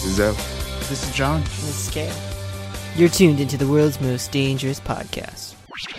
is Zoe. This is John. This is Kale. You're tuned into the world's most dangerous podcast.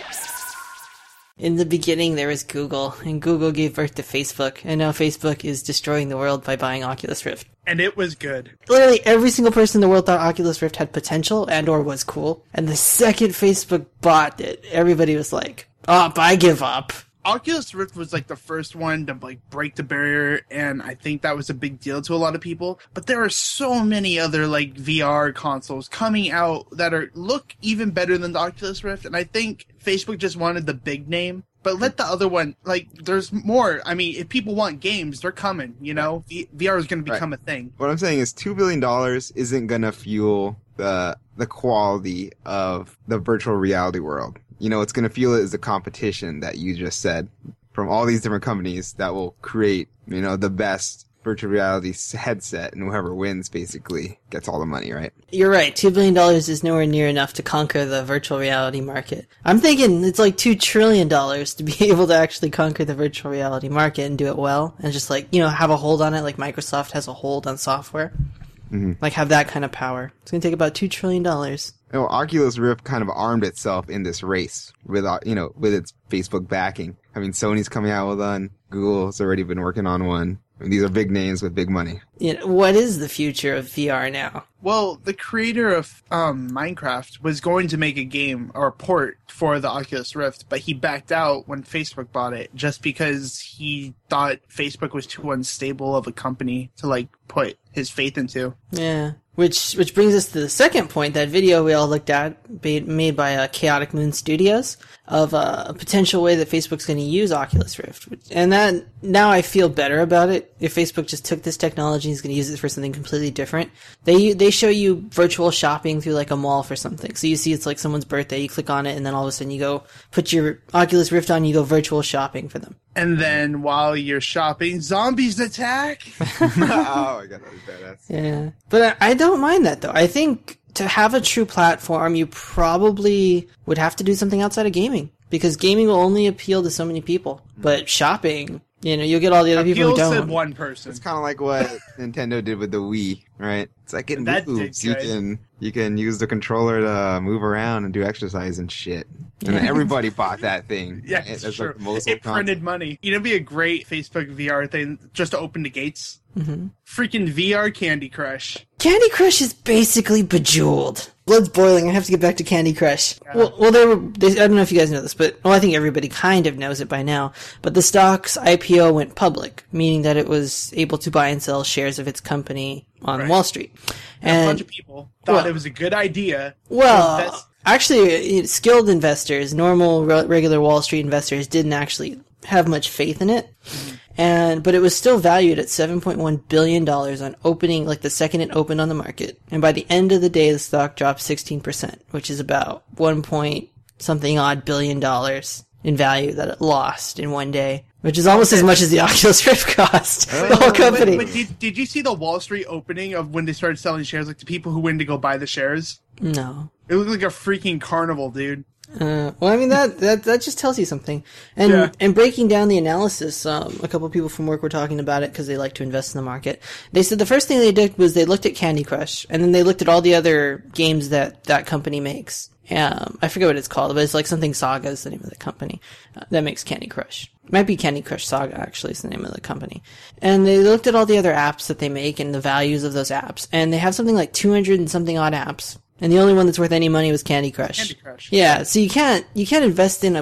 In the beginning, there was Google, and Google gave birth to Facebook, and now Facebook is destroying the world by buying Oculus Rift. And it was good. Literally every single person in the world thought Oculus Rift had potential and or was cool, and the second Facebook bought it, everybody was like, "Oh, I give up." Oculus Rift was like the first one to like break the barrier, and I think that was a big deal to a lot of people. But there are so many other like VR consoles coming out that look even better than the Oculus Rift, and I think Facebook just wanted the big name. But let the other one, like, there's more. I mean, if people want games, they're coming, you know? VR is going to become a thing. What I'm saying is $2 billion isn't going to fuel the quality of the virtual reality world. You know, it's going to fuel it as the competition that you just said from all these different companies that will create, you know, the best virtual reality headset, and whoever wins basically gets all the money, right? You're right. $2 billion is nowhere near enough to conquer the virtual reality market. I'm thinking it's like $2 trillion to be able to actually conquer the virtual reality market and do it well, and just like, you know, have a hold on it like Microsoft has a hold on software. Mm-hmm. Like have that kind of power. It's going to take about $2 trillion. Well, Oculus Rift kind of armed itself in this race with, you know, with its Facebook backing. I mean, Sony's coming out with one. Google's already been working on one. I mean, these are big names with big money. You know, what is the future of VR now? Well, the creator of Minecraft was going to make a game or a port for the Oculus Rift, but he backed out when Facebook bought it just because he thought Facebook was too unstable of a company to like put his faith into. Yeah. Which brings us to the second point, that video we all looked at, made by Chaotic Moon Studios, of a potential way that Facebook's going to use Oculus Rift. And that, now I feel better about it. If Facebook just took this technology and is going to use it for something completely different. They show you virtual shopping through like a mall for something. So you see it's like someone's birthday, you click on it, and then all of a sudden you go put your Oculus Rift on, you go virtual shopping for them. And then while you're shopping, zombies attack. Oh my god, that was badass. Yeah. But I don't mind that though. I think to have a true platform, you probably would have to do something outside of gaming. Because gaming will only appeal to so many people. But shopping, you know, you'll get all the other people who don't. Appeals to one person. It's kind of like what Nintendo did with the Wii, right? It's like it moves. You can use the controller to move around and do exercise and shit. And then everybody bought that thing. Yeah, right? it's true. Like it printed money. You know, it'd be a great Facebook VR thing just to open the gates. Mm-hmm. Freaking VR Candy Crush. Candy Crush is basically Bejeweled. Blood's boiling. I have to get back to Candy Crush. Yeah. Well, I don't know if you guys know this, but I think everybody kind of knows it by now. But the stock's IPO went public, meaning that it was able to buy and sell shares of its company on Wall Street. And a bunch of people thought it was a good idea. Well, actually, skilled investors, normal, regular Wall Street investors, didn't actually have much faith in it. But it was still valued at $7.1 billion on opening, like the second it opened on the market. And by the end of the day, the stock dropped 16%, which is about $1.something-odd billion in value that it lost in one day. Which is almost as much as the Oculus Rift cost. The whole company. But did you see the Wall Street opening of when they started selling shares? Like the people who went to go buy the shares? No. It looked like a freaking carnival, dude. Well, I mean, that just tells you something. And breaking down the analysis, a couple of people from work were talking about it because they like to invest in the market. They said the first thing they did was they looked at Candy Crush, and then they looked at all the other games that company makes. I forget what it's called, but it's like something Saga is the name of the company that makes Candy Crush. It might be Candy Crush Saga, actually, is the name of the company. And they looked at all the other apps that they make and the values of those apps. And they have something like 200 and something odd apps. And the only one that's worth any money was Candy Crush. Candy Crush. Yeah, so you can't invest in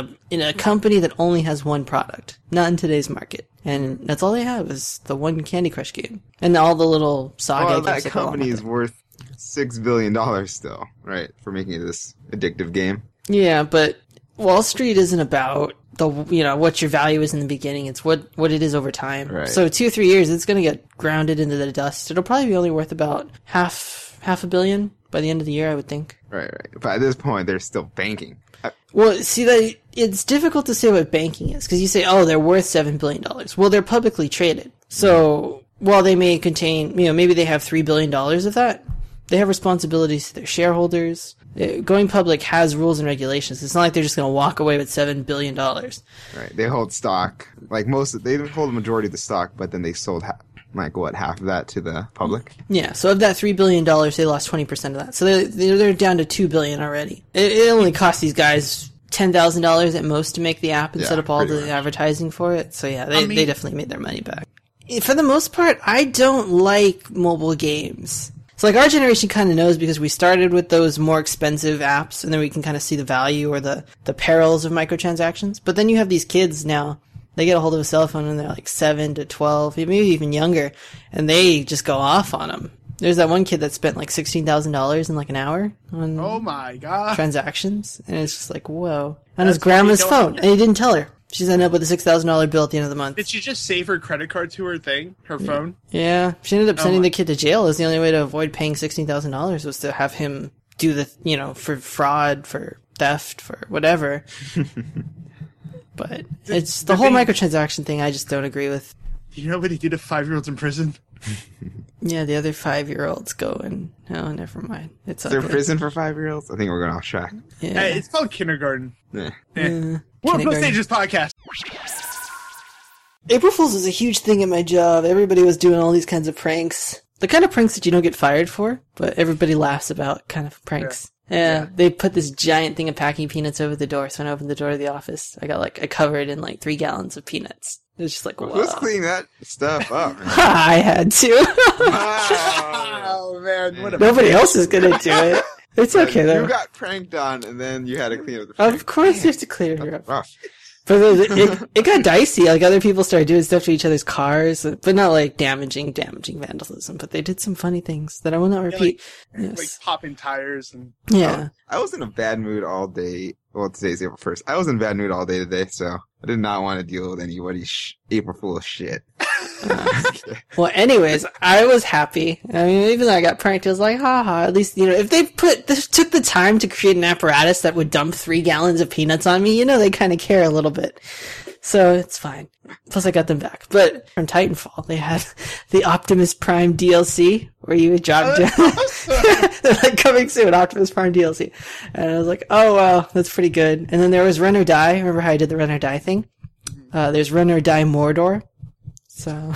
a company that only has one product. Not in today's market. And that's all they have is the one Candy Crush game. And all the little Saga games. That company is worth $6 billion still, right? For making it this addictive game. Yeah, but Wall Street isn't about what your value is in the beginning. It's what it is over time. Right. So 2 or 3 years, it's going to get grounded into the dust. It'll probably be only worth about half a billion by the end of the year, I would think. Right. But at this point, they're still banking. Well, see, it's difficult to say what banking is, because you say, oh, they're worth $7 billion. Well, they're publicly traded. So while they may contain, maybe they have $3 billion of that, they have responsibilities to their shareholders. Going public has rules and regulations. It's not like they're just going to walk away with $7 billion. Right. They hold stock. Like they hold the majority of the stock, but then they sold like what, half of that to the public? Yeah, so of that $3 billion, they lost 20% of that. So they're down to $2 billion already. It only cost these guys $10,000 at most to make the app and set up all the advertising for it. So yeah, they definitely made their money back. For the most part, I don't like mobile games. So like our generation kind of knows because we started with those more expensive apps and then we can kind of see the value or the perils of microtransactions. But then you have these kids now, they get a hold of a cell phone when they're like 7 to 12, maybe even younger, and they just go off on them. There's that one kid that spent like $16,000 in like an hour on oh my god transactions. And it's just like, whoa. On his grandma's phone. And he didn't tell her. She's ended up with a $6,000 bill at the end of the month. Did she just save her credit card to her phone? Yeah. She ended up sending the kid to jail. It was the only way to avoid paying $16,000 was to have him do the, for fraud, for theft, for whatever. But it's the whole microtransaction thing I just don't agree with. Do you know what he did to 5-year-olds in prison? Yeah, the other 5-year-olds go and... Oh, never mind. Is there prison for 5-year-olds? I think we're going off track. Yeah. It's called kindergarten. Yeah. World Post Stages podcast. April Fool's was a huge thing at my job. Everybody was doing all these kinds of pranks. The kind of pranks that you don't get fired for, but everybody laughs about kind of pranks. Yeah. They put this giant thing of packing peanuts over the door, so when I opened the door of the office, I got covered in 3 gallons of peanuts. It was just like, wow. Who's cleaning that stuff up? I had to. Oh, man. Nobody else is going to do it. It's okay, though. You got pranked on, and then you had to clean up the prank. Of course you have to clean it up. Rough. But it got dicey. Other people started doing stuff to each other's cars, but not damaging vandalism. But they did some funny things that I will not repeat. Like popping tires and. Yeah. I was in a bad mood all day. Well, today's April 1st. I was in a bad mood all day today, so I did not want to deal with anybody's April Fool's shit. Well, anyways, I was happy. I mean, even though I got pranked, I was like, haha, at least, if they took the time to create an apparatus that would dump 3 gallons of peanuts on me, they kind of care a little bit. So it's fine. Plus I got them back. But from Titanfall, they had the Optimus Prime DLC where you would drop down. They're coming soon, Optimus Prime DLC. And I was like, oh, wow, that's pretty good. And then there was Run or Die. Remember how I did the Run or Die thing? There's Run or Die Mordor. So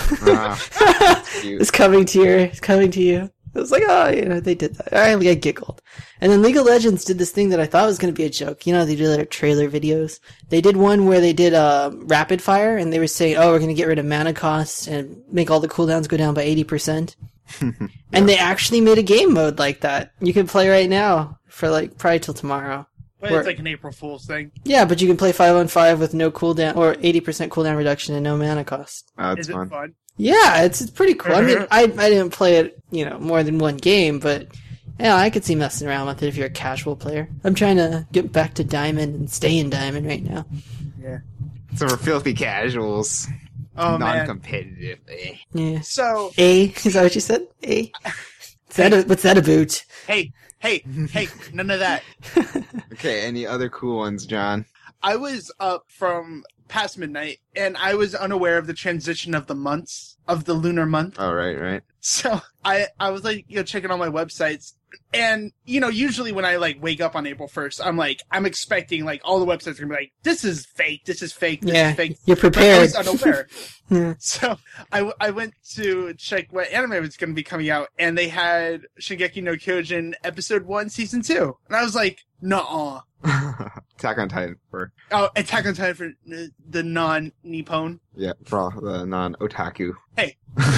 it's coming to you. It was like, oh, they did that. I giggled. And then League of Legends did this thing that I thought was going to be a joke. They do their trailer videos. They did one where they did rapid fire, and they were saying, oh, we're going to get rid of mana costs and make all the cooldowns go down by 80%. And they actually made a game mode like that. You can play right now for probably till tomorrow. But it's like an April Fool's thing. Yeah, but you can play 5-on-5 with no cooldown, or 80% cooldown reduction and no mana cost. Oh, that's Is it fun? Yeah, it's pretty cool. I mean, I didn't play it, more than one game, but yeah, I could see messing around with it if you're a casual player. I'm trying to get back to Diamond and stay in Diamond right now. Yeah. So we're filthy casuals. Oh, non-competitive. Man. Yeah. So. Is that what you said? What's that about? Hey, none of that. Okay, any other cool ones, John? I was up from past midnight, and I was unaware of the transition of the months, of the lunar month. Oh, right. So I was checking on my websites, and usually when I wake up on April 1st, I'm expecting all the websites are gonna be this is fake, this is fake, this is fake. You're prepared. But I was unaware. Yeah. So I went to check what anime was gonna be coming out, and they had Shingeki no Kyojin episode 1 season 2, and I was like, nuh-uh. Attack on Titan Attack on Titan for the non-Nippon. Yeah, for all the non-otaku. Hey.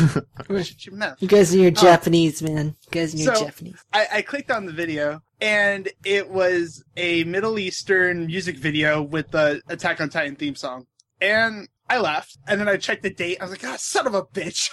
You guys are your Japanese, man. You guys are your Japanese. I clicked on the video, and it was a Middle Eastern music video with the Attack on Titan theme song. And I laughed, and then I checked the date. I was like, son of a bitch.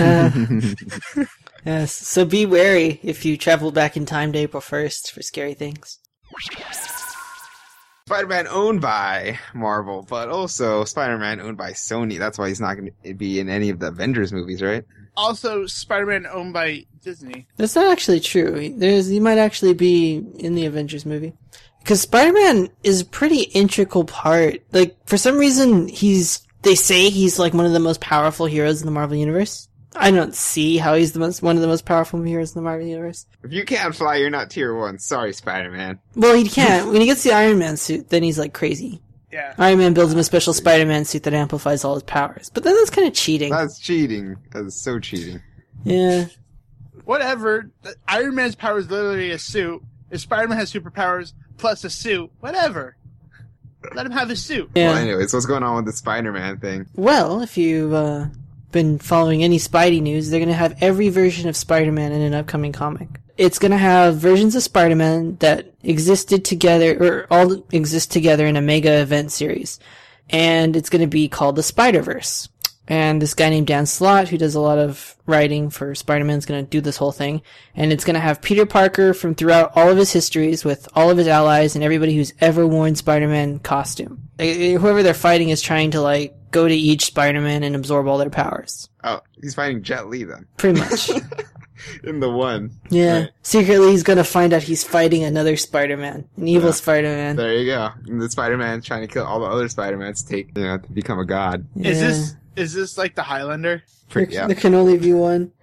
Yes, so be wary if you travel back in time to April 1st for scary things. Spider-Man owned by Marvel, but also Spider-Man owned by Sony. That's why he's not going to be in any of the Avengers movies, right? Also, Spider-Man owned by Disney. That's not actually true. He might actually be in the Avengers movie. Because Spider-Man is a pretty integral part. For some reason, they say he's one of the most powerful heroes in the Marvel Universe. I don't see how he's one of the most powerful heroes in the Marvel Universe. If you can't fly, you're not tier 1. Sorry, Spider-Man. Well, he can't. When he gets the Iron Man suit, then he's crazy. Yeah. Iron Man builds him a special Spider-Man suit that amplifies all his powers. But then that's kind of cheating. That's cheating. That's so cheating. Yeah. Whatever. Iron Man's power is literally a suit. If Spider-Man has superpowers plus a suit, whatever. Let him have his suit. Yeah. Well, anyways, what's going on with the Spider-Man thing? Well, if you've been following any Spidey news, they're going to have every version of Spider-Man in an upcoming comic. It's going to have versions of Spider-Man that existed together, or all exist together in a mega event series. And it's going to be called the Spider-Verse. And this guy named Dan Slott, who does a lot of writing for Spider-Man, is going to do this whole thing. And it's going to have Peter Parker from throughout all of his histories with all of his allies and everybody who's ever worn Spider-Man costume. Whoever they're fighting is trying to, like, go to each Spider-Man and absorb all their powers. Oh, he's fighting Jet Li then. Pretty much. In the one. Yeah. Right. Secretly, he's going to find out he's fighting another Spider-Man. An evil Spider-Man. There you go. And the Spider-Man trying to kill all the other Spider-Mans to become a god. Yeah. Is this like the Highlander? Yeah. There can only be one.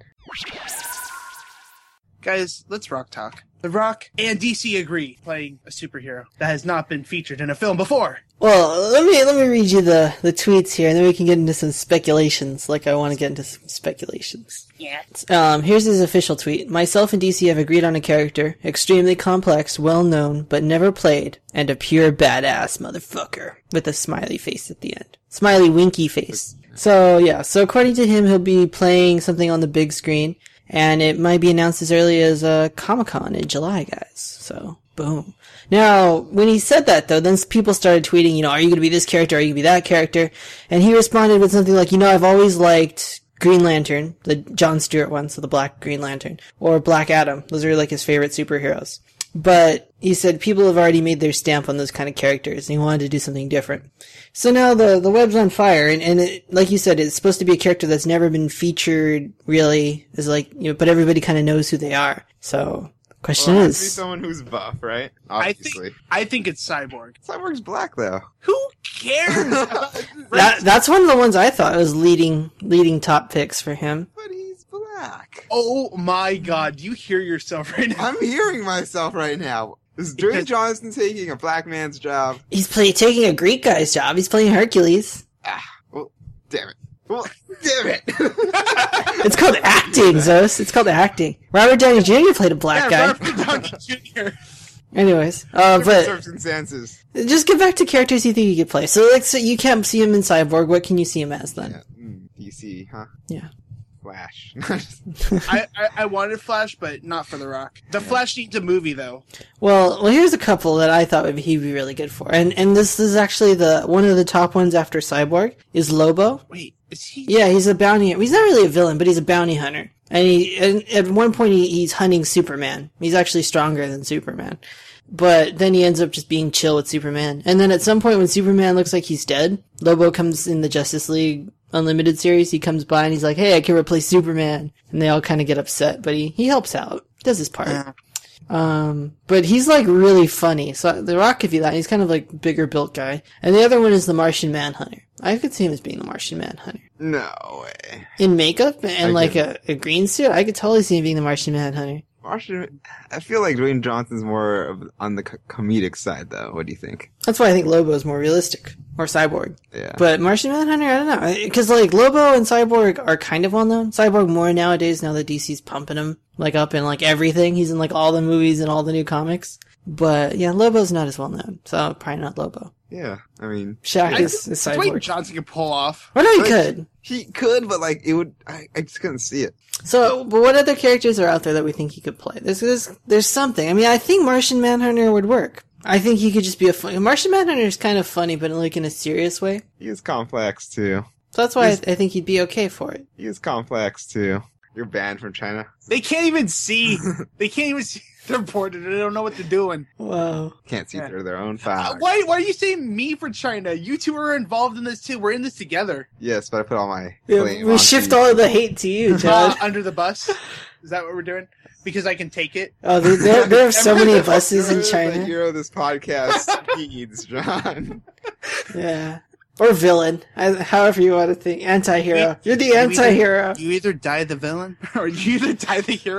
Guys, let's Rock talk. The Rock and DC agree playing a superhero that has not been featured in a film before. Well, let me read you the tweets here, and then we can get into some speculations. Like I want to get into some speculations. Yeah. Here's his official tweet. Myself and DC have agreed on a character, extremely complex, well known, but never played, and a pure badass motherfucker with a smiley face at the end. Smiley winky face. So yeah, so according to him, he'll be playing something on the big screen, and it might be announced as early as Comic-Con in July, guys. So boom. Now, when he said that, though, then people started tweeting, are you going to be this character? Are you going to be that character? And he responded with something like, I've always liked Green Lantern, the John Stewart one, so the Black Green Lantern, or Black Adam. Those are like his favorite superheroes. But he said people have already made their stamp on those kind of characters, and he wanted to do something different. So now the web's on fire, and it, like you said, it's supposed to be a character that's never been featured, really, is like, but everybody kind of knows who they are. So, question Well, it is... has to be someone who's buff, right? Obviously. I think it's Cyborg. Cyborg's black, though. Who cares? That's one of the ones I thought was leading top picks for him. But he's black. Oh my god, do you hear yourself right now? I'm hearing myself right now. Is Dwayne Johnson taking a black man's job? He's taking a Greek guy's job. He's playing Hercules. Well, damn it. Well, damn it. It's called acting, Zos. It's called acting. Robert Downey Jr. played a black guy. Robert Downey Jr. Anyways, but circumstances. just get back to characters you think you could play. So you can't see him in Cyborg. What can you see him as then? Yeah. DC, huh? Yeah. Flash. I wanted Flash, but not for The Rock. The Flash needs a movie, though. Well, here's a couple that I thought he'd be really good for, and this is actually one of the top ones after Cyborg is Lobo. Wait, is he? Yeah, he's a bounty. He's not really a villain, but he's a bounty hunter. And at one point he's hunting Superman. He's actually stronger than Superman. But then he ends up just being chill with Superman. And then at some point when Superman looks like he's dead, Lobo comes in the Justice League Unlimited series. He comes by and he's like, hey, I can replace Superman. And they all kind of get upset, but he helps out. Does his part. But he's like really funny. So The Rock could be that. He's kind of like bigger built guy. And the other one is the Martian Manhunter. I could see him as being the Martian Manhunter. No way. In makeup and like a green suit, I could totally see him being the Martian Manhunter. I feel like Dwayne Johnson's more on the comedic side, though. What do you think? That's why I think Lobo is more realistic. Or Cyborg. Yeah. But Martian Manhunter, I don't know. Because like Lobo and Cyborg are kind of well known. Cyborg more nowadays now that DC's pumping him like up in like everything. He's in like all the movies and all the new comics. But yeah, Lobo's not as well known. So probably not Lobo. Yeah, I mean... Shaq is Cyborg. Dwayne Johnson can pull off. Well, no, he could. He could, but like, it would... I just couldn't see it. So, but what other characters are out there that we think he could play? There's something. I mean, I think Martian Manhunter would work. I think he could just be Martian Manhunter is kind of funny, but like in a serious way. He is complex, too. So that's why I think he'd be okay for it. He is complex, too. You're banned from China. They can't even see. They can't even see. They're bored. They don't know what they're doing. Wow. Can't see through their own fire. Why are you saying me for China? You two are involved in this too. We're in this together. Yes, but I put all my blame we shift all of the hate to you, Chad. Under the bus? Is that what we're doing? Because I can take it? Oh, there are so many buses in China. The hero this podcast needs, John. Yeah. Or villain, however you want to think. Anti-hero. You're the anti-hero. You either die the villain, or you either die the hero,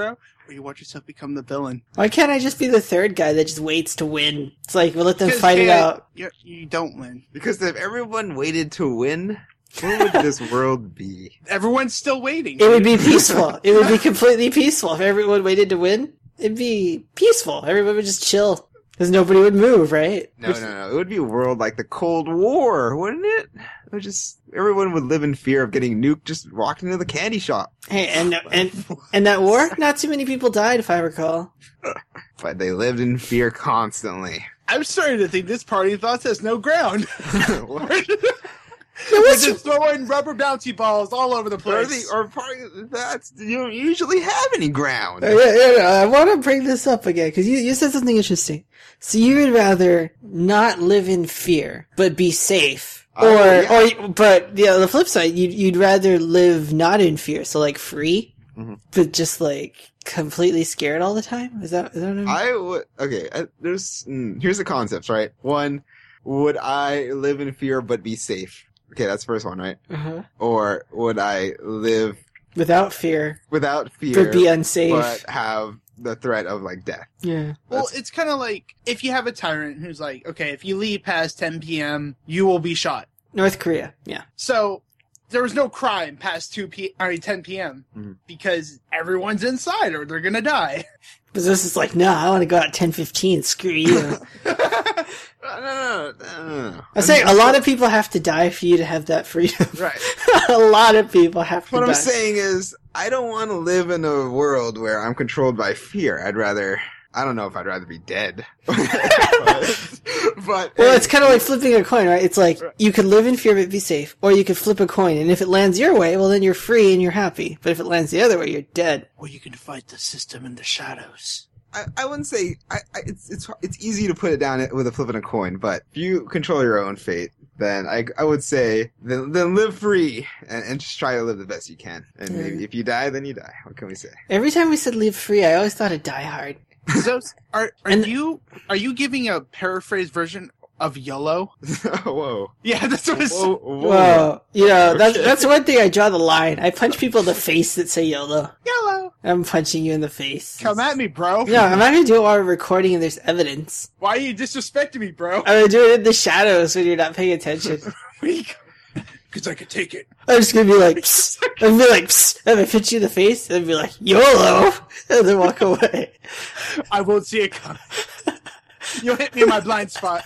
Or you watch yourself become the villain. Why can't I just be the third guy that just waits to win? It's like, we'll let them fight it out. You don't win. Because if everyone waited to win, what would this world be? Everyone's still waiting. It would be peaceful. It would be completely peaceful. If everyone waited to win, it'd be peaceful. Everyone would just chill. Because nobody would move, right? No. It would be a world like the Cold War, wouldn't it? It would just, everyone would live in fear of getting nuked just walking into the candy shop. Hey, and that war, not too many people died, if I recall. But they lived in fear constantly. I'm starting to think this party of thoughts has no ground. What? We're just throwing rubber bouncy balls all over the place. You don't usually have any ground. I want to bring this up again, because you said something interesting. So you would rather not live in fear, but be safe. But the flip side, you'd rather live not in fear, so like free, but just like completely scared all the time? Is that what I mean? I would, okay, here's the concepts, right? One, would I live in fear but be safe? Okay, that's the first one, right? Uh-huh. Or would I live without fear, but be unsafe, but have the threat of like death? Yeah. Well, it's kind of like if you have a tyrant who's like, okay, if you leave past 10 p.m., you will be shot. North Korea, yeah. So there was no crime past 10 p.m. Because everyone's inside or they're gonna die. Because this is like, no, I want to go out at 10:15. Screw you. No. I say a lot of people have to die for you to have that freedom. Right. A lot of people have to die. What I'm saying is, I don't want to live in a world where I'm controlled by fear. I don't know if I'd rather be dead. but well, it's kind of like flipping a coin, right? It's like, you could live in fear but be safe, or you could flip a coin, and if it lands your way, well then you're free and you're happy. But if it lands the other way, you're dead. Or you can fight the system in the shadows. I wouldn't say, it's easy to put it down with a flip of a coin, but if you control your own fate, then I would say, then live free and just try to live the best you can. And maybe if you die, then you die. What can we say? Every time we said live free, I always thought of Die Hard. So, are you giving a paraphrased version of YOLO? Whoa. Yeah, that's what it's... Whoa. That's one thing I draw the line. I punch people in the face that say YOLO. YOLO. I'm punching you in the face. Come at me, bro. No, I'm not gonna do it while we're recording and there's evidence. Why are you disrespecting me, bro? I'm gonna do it in the shadows when you're not paying attention. Because I could take it. I'm just gonna be like, psst. I'm gonna be like, psst. And if I hit you in the face, and be like, YOLO! And then walk away. I won't see it coming. You'll hit me in my blind spot.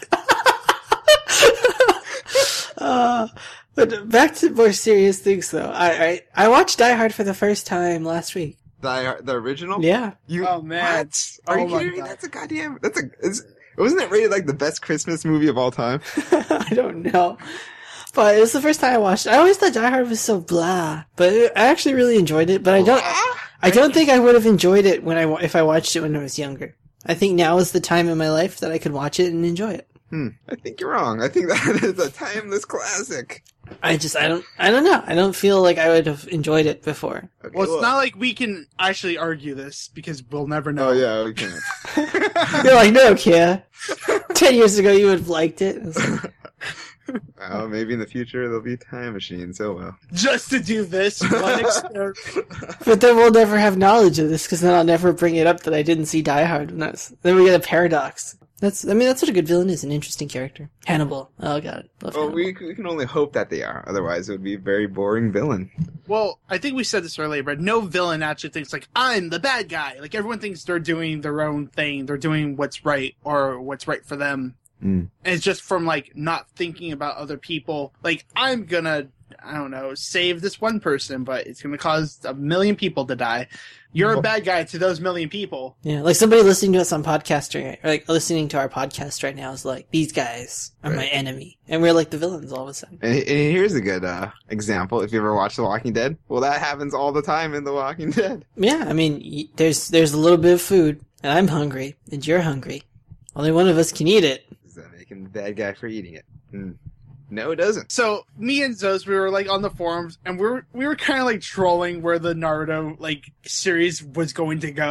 But back to more serious things, though. I watched Die Hard for the first time last week. The original? Yeah. Oh, man. What? Are you kidding me? That's a goddamn... Wasn't it rated like the best Christmas movie of all time? I don't know. But it was the first time I watched it. I always thought Die Hard was so blah. But I actually really enjoyed it. But I don't think I would have enjoyed it if I watched it when I was younger. I think now is the time in my life that I could watch it and enjoy it. I think you're wrong. I think that is a timeless classic. I don't know. I don't feel like I would have enjoyed it before. Okay, Well, it's not like we can actually argue this because we'll never know. Oh, yeah, we can't. You're like, no, Kia. 10 years ago, you would have liked it. Well, maybe in the future there'll be time machines. Oh, well. Just to do this one experiment. But then we'll never have knowledge of this because then I'll never bring it up that I didn't see Die Hard. Then we get a paradox. That's what a good villain is, an interesting character. Hannibal. Oh, God. Love Hannibal. We can only hope that they are. Otherwise, it would be a very boring villain. Well, I think we said this earlier, but no villain actually thinks, like, I'm the bad guy. Like, everyone thinks they're doing their own thing. They're doing what's right or what's right for them. And it's just from, like, not thinking about other people. Like, I'm gonna, I don't know, save this one person, but it's gonna cause 1 million people to die. You're a bad guy to those 1 million people. Yeah, like somebody listening to us on podcast listening to our podcast right now is like, these guys are my enemy. And we're like the villains all of a sudden. And here's a good example. If you ever watched The Walking Dead, well, that happens all the time in The Walking Dead. Yeah, I mean, there's a little bit of food, and I'm hungry, and you're hungry. Only one of us can eat it. Does that make him the bad guy for eating it? No, it doesn't. So me and Zos, we were like on the forums, and we were kind of like trolling where the Naruto like series was going to go.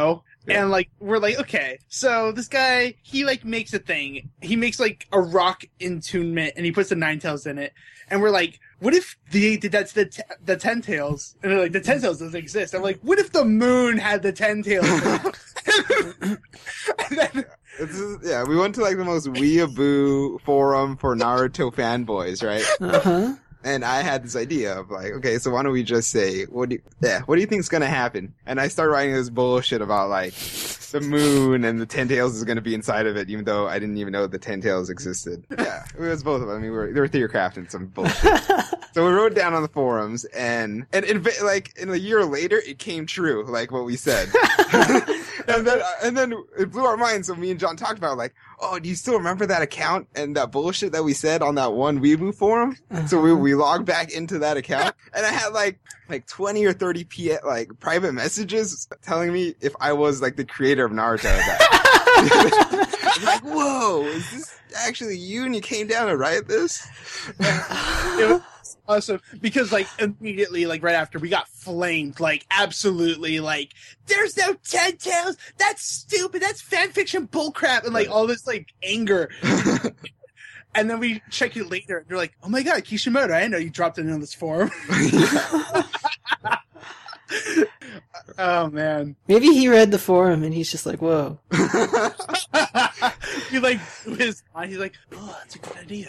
And like we're like, okay, so this guy, he like makes a thing. He makes like a rock entombment, and he puts the Ninetales in it. And we're like, what if they did that to the Ten Tails? And they're like, the Ten Tails doesn't exist. I'm like, what if the moon had the Ten Tails? And then, yeah, we went to like the most weeaboo forum for Naruto fanboys, right? Uh-huh. And I had this idea of like, okay, so why don't we just say, what do you think's gonna happen? And I started writing this bullshit about like the moon and the Ten Tails is gonna be inside of it, even though I didn't even know the Ten Tails existed. Yeah, it was both of them. I mean, they were theory crafting some bullshit. So we wrote it down on the forums, and like in a year later, it came true, like what we said. and then it blew our minds. So me and John talked about like, oh, do you still remember that account and that bullshit that we said on that one Weeboo forum? Uh-huh. So we logged back into that account, and I had like 20 or 30 like private messages telling me if I was like the creator of Naruto. I'm like, whoa, is this actually you? And you came down to write this? it was awesome because like immediately, like right after, we got flamed, like absolutely, like there's no Ten Tails. That's stupid. That's fan fiction bullcrap, and like all this like anger. And then we check it later, and you're like, oh my god, Kishimoto, I didn't know you dropped it in this forum. Oh man. Maybe he read the forum and he's just like, whoa. He like he's like, oh, that's a good idea.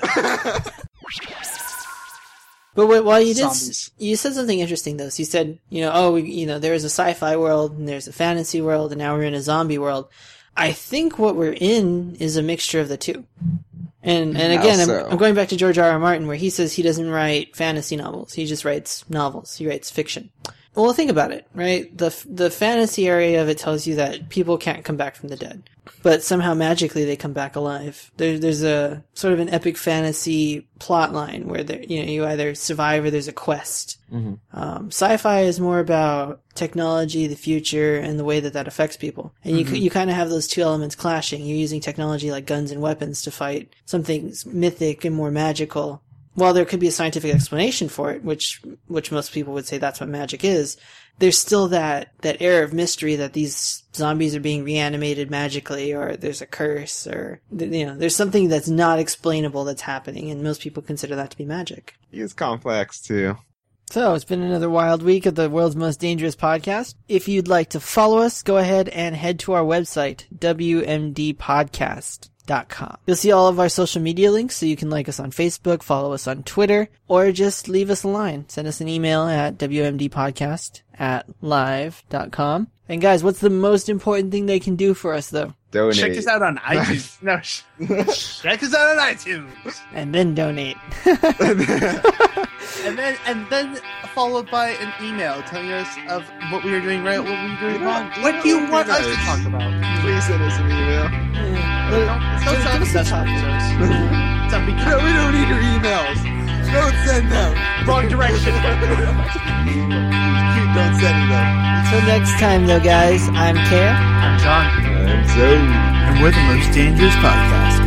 But while you Zombies. you said something interesting though. So you said, there is a sci-fi world and there's a fantasy world and now we're in a zombie world. I think what we're in is a mixture of the two. And again, I'm going back to George R.R. Martin, where he says he doesn't write fantasy novels. He just writes novels. He writes fiction. Well, think about it, right? The fantasy area of it tells you that people can't come back from the dead, but somehow magically they come back alive. There's a sort of an epic fantasy plot line where you either survive or there's a quest. Mm-hmm. Sci-fi is more about technology, the future, and the way that affects people. And you kind of have those two elements clashing. You're using technology like guns and weapons to fight something mythic and more magical. While there could be a scientific explanation for it, which most people would say that's what magic is, there's still that air of mystery that these zombies are being reanimated magically, or there's a curse, or, there's something that's not explainable that's happening, and most people consider that to be magic. It's complex, too. So, it's been another wild week of the World's Most Dangerous Podcast. If you'd like to follow us, go ahead and head to our website, WMDpodcast.com. You'll see all of our social media links, so you can like us on Facebook, follow us on Twitter, or just leave us a line. Send us an email at WMDpodcast@live.com. And guys, what's the most important thing they can do for us, though? Donate. Check us out on iTunes. No, check us out on iTunes. And then donate. and then followed by an email telling us of what we are doing right, what we are doing wrong. What do you want us to talk about? Please send us an email. Don't send us topics. No, we don't need your emails. Don't send them. Wrong direction. Don't send them. Until next time, though, guys, I'm Care. I'm John. I'm Zoe. And we're the Most Dangerous Podcast.